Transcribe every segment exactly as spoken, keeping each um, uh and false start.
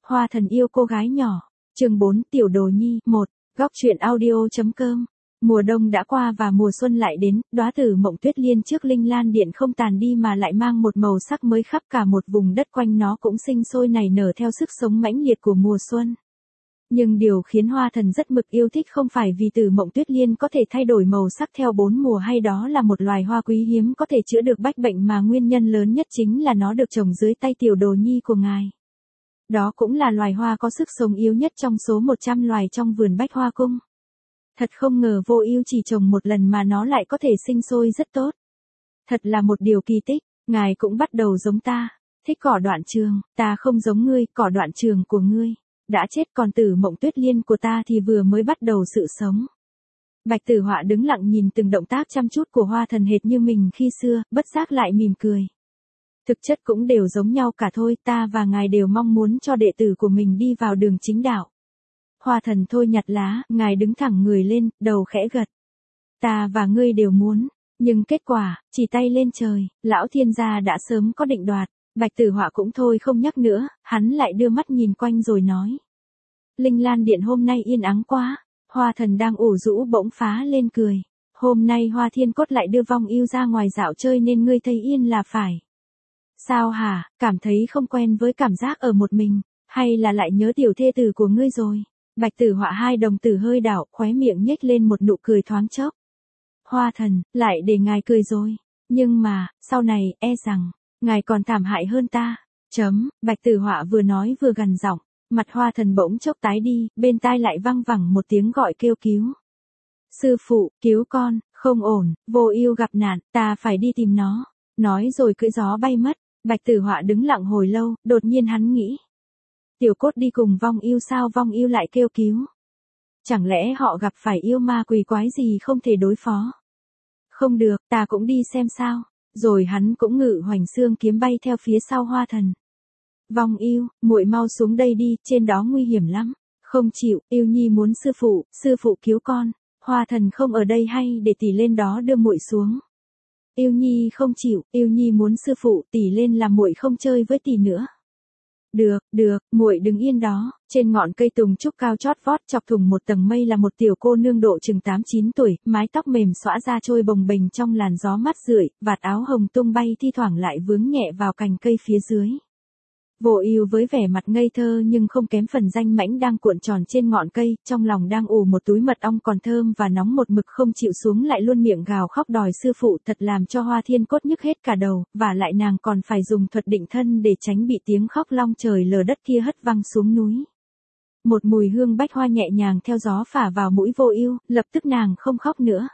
Hoa thần yêu cô gái nhỏ. Chương bốn Tiểu Đồ Nhi. một. Góc truyện audio.com. Mùa đông đã qua và mùa xuân lại đến, đóa tử Mộng Tuyết Liên trước Linh Lan Điện không tàn đi mà lại mang một màu sắc mới khắp cả một vùng đất quanh nó cũng sinh sôi nảy nở theo sức sống mãnh liệt của mùa xuân. Nhưng điều khiến Hoa thần rất mực yêu thích không phải vì tử Mộng Tuyết Liên có thể thay đổi màu sắc theo bốn mùa hay đó là một loài hoa quý hiếm có thể chữa được bách bệnh, mà nguyên nhân lớn nhất chính là nó được trồng dưới tay Tiểu Đồ Nhi của ngài. Đó cũng là loài hoa có sức sống yếu nhất trong số một trăm loài trong vườn Bách Hoa Cung. Thật không ngờ Vô Ưu chỉ trồng một lần mà nó lại có thể sinh sôi rất tốt. Thật là một điều kỳ tích, ngài cũng bắt đầu giống ta, thích cỏ đoạn trường, ta không giống ngươi, cỏ đoạn trường của ngươi đã chết, còn tử Mộng Tuyết Liên của ta thì vừa mới bắt đầu sự sống. Bạch Tử Họa đứng lặng nhìn từng động tác chăm chút của Hoa thần hệt như mình khi xưa, bất giác lại mỉm cười. Thực chất cũng đều giống nhau cả thôi, ta và ngài đều mong muốn cho đệ tử của mình đi vào đường chính đạo. Hoa thần thôi nhặt lá, ngài đứng thẳng người lên, đầu khẽ gật. Ta và ngươi đều muốn, nhưng kết quả, chỉ tay lên trời, lão thiên gia đã sớm có định đoạt. Bạch Tử Họa cũng thôi không nhắc nữa, hắn lại đưa mắt nhìn quanh rồi nói. Linh Lan Điện hôm nay yên ắng quá. Hoa thần đang ủ rũ bỗng phá lên cười. Hôm nay Hoa Thiên Cốt lại đưa Vong Ưu ra ngoài dạo chơi nên ngươi thấy yên là phải. Sao hả, cảm thấy không quen với cảm giác ở một mình, hay là lại nhớ tiểu thê tử của ngươi rồi? Bạch Tử Họa hai đồng tử hơi đảo, khóe miệng nhếch lên một nụ cười thoáng chốc. Hoa thần, lại để ngài cười rồi. Nhưng mà, sau này, e rằng, ngài còn thảm hại hơn ta. Chấm, Bạch Tử Họa vừa nói vừa gằn giọng, mặt Hoa thần bỗng chốc tái đi, bên tai lại văng vẳng một tiếng gọi kêu cứu. Sư phụ, cứu con, không ổn, Vô Ưu gặp nạn, ta phải đi tìm nó. Nói rồi cưỡi gió bay mất. Bạch Tử Họa đứng lặng hồi lâu, đột nhiên hắn nghĩ. Tiểu Cốt đi cùng Vong Ưu sao Vong Ưu lại kêu cứu? Chẳng lẽ họ gặp phải yêu ma quỷ quái gì không thể đối phó? Không được, ta cũng đi xem sao. Rồi hắn cũng ngự Hoành Xương kiếm bay theo phía sau Hoa thần. Vong Ưu, muội mau xuống đây đi, trên đó nguy hiểm lắm. Không chịu, Ưu Nhi muốn sư phụ, sư phụ cứu con. Hoa thần không ở đây hay để tỷ lên đó đưa muội xuống. Ưu Nhi không chịu, Ưu Nhi muốn sư phụ, tỷ lên làm muội không chơi với tỷ nữa. Được, được, muội đứng yên đó. Trên ngọn cây tùng trúc cao chót vót chọc thủng một tầng mây là một tiểu cô nương độ chừng tám chín tuổi, mái tóc mềm xõa ra trôi bồng bềnh trong làn gió mát rượi, vạt áo hồng tung bay thi thoảng lại vướng nhẹ vào cành cây phía dưới. Vô Ưu với vẻ mặt ngây thơ nhưng không kém phần danh mãnh đang cuộn tròn trên ngọn cây, trong lòng đang ủ một túi mật ong còn thơm và nóng một mực không chịu xuống, lại luôn miệng gào khóc đòi sư phụ, thật làm cho Hoa Thiên Cốt nhức hết cả đầu, và lại nàng còn phải dùng thuật định thân để tránh bị tiếng khóc long trời lở đất kia hất văng xuống núi. Một mùi hương bách hoa nhẹ nhàng theo gió phả vào mũi Vô Ưu, lập tức nàng không khóc nữa.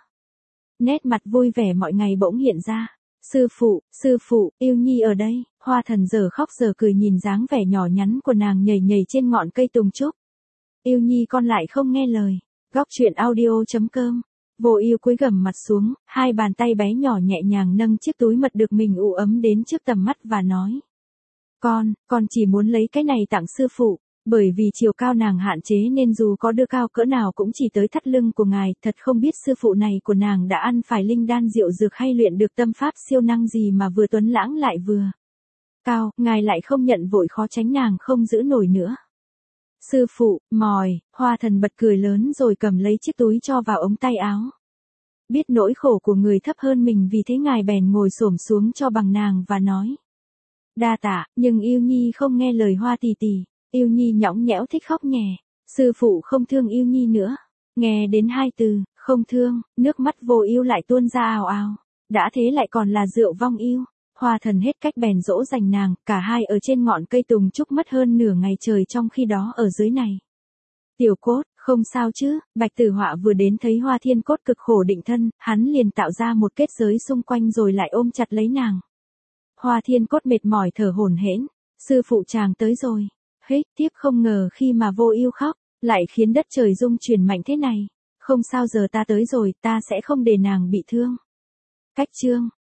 Nét mặt vui vẻ mọi ngày bỗng hiện ra. Sư phụ, sư phụ, Ưu Nhi ở đây. Hoa thần giờ khóc giờ cười nhìn dáng vẻ nhỏ nhắn của nàng nhảy nhảy trên ngọn cây tùng trúc. Ưu Nhi con lại không nghe lời. Góc truyện audio.com. Vô Ưu cúi gằm mặt xuống, hai bàn tay bé nhỏ nhẹ nhàng nâng chiếc túi mật được mình ủ ấm đến trước tầm mắt và nói. Con, con chỉ muốn lấy cái này tặng sư phụ. Bởi vì chiều cao nàng hạn chế nên dù có đưa cao cỡ nào cũng chỉ tới thắt lưng của ngài, thật không biết sư phụ này của nàng đã ăn phải linh đan diệu dược hay luyện được tâm pháp siêu năng gì mà vừa tuấn lãng lại vừa cao, ngài lại không nhận vội khó tránh nàng không giữ nổi nữa. Sư phụ, mòi, Hoa thần bật cười lớn rồi cầm lấy chiếc túi cho vào ống tay áo. Biết nỗi khổ của người thấp hơn mình vì thế ngài bèn ngồi xổm xuống cho bằng nàng và nói. Đa tạ, nhưng Ưu Nhi không nghe lời Hoa tỷ tỷ. Ưu Nhi nhõng nhẽo thích khóc nhè. Sư phụ không thương Ưu Nhi nữa. Nghe đến hai từ, không thương, nước mắt Vô Ưu lại tuôn ra ào ào. Đã thế lại còn là rượu Vong Ưu. Hoa thần hết cách bèn dỗ dành nàng, cả hai ở trên ngọn cây tùng trúc mất hơn nửa ngày trời trong khi đó ở dưới này. Tiểu Cốt, không sao chứ? Bạch Tử Họa vừa đến thấy Hoa Thiên Cốt cực khổ định thân, hắn liền tạo ra một kết giới xung quanh rồi lại ôm chặt lấy nàng. Hoa Thiên Cốt mệt mỏi thở hổn hển. Sư phụ chàng tới rồi. Hích, tiếp không ngờ khi mà Vô Ưu khóc, lại khiến đất trời rung chuyển mạnh thế này. Không sao, giờ ta tới rồi, ta sẽ không để nàng bị thương. Cách chương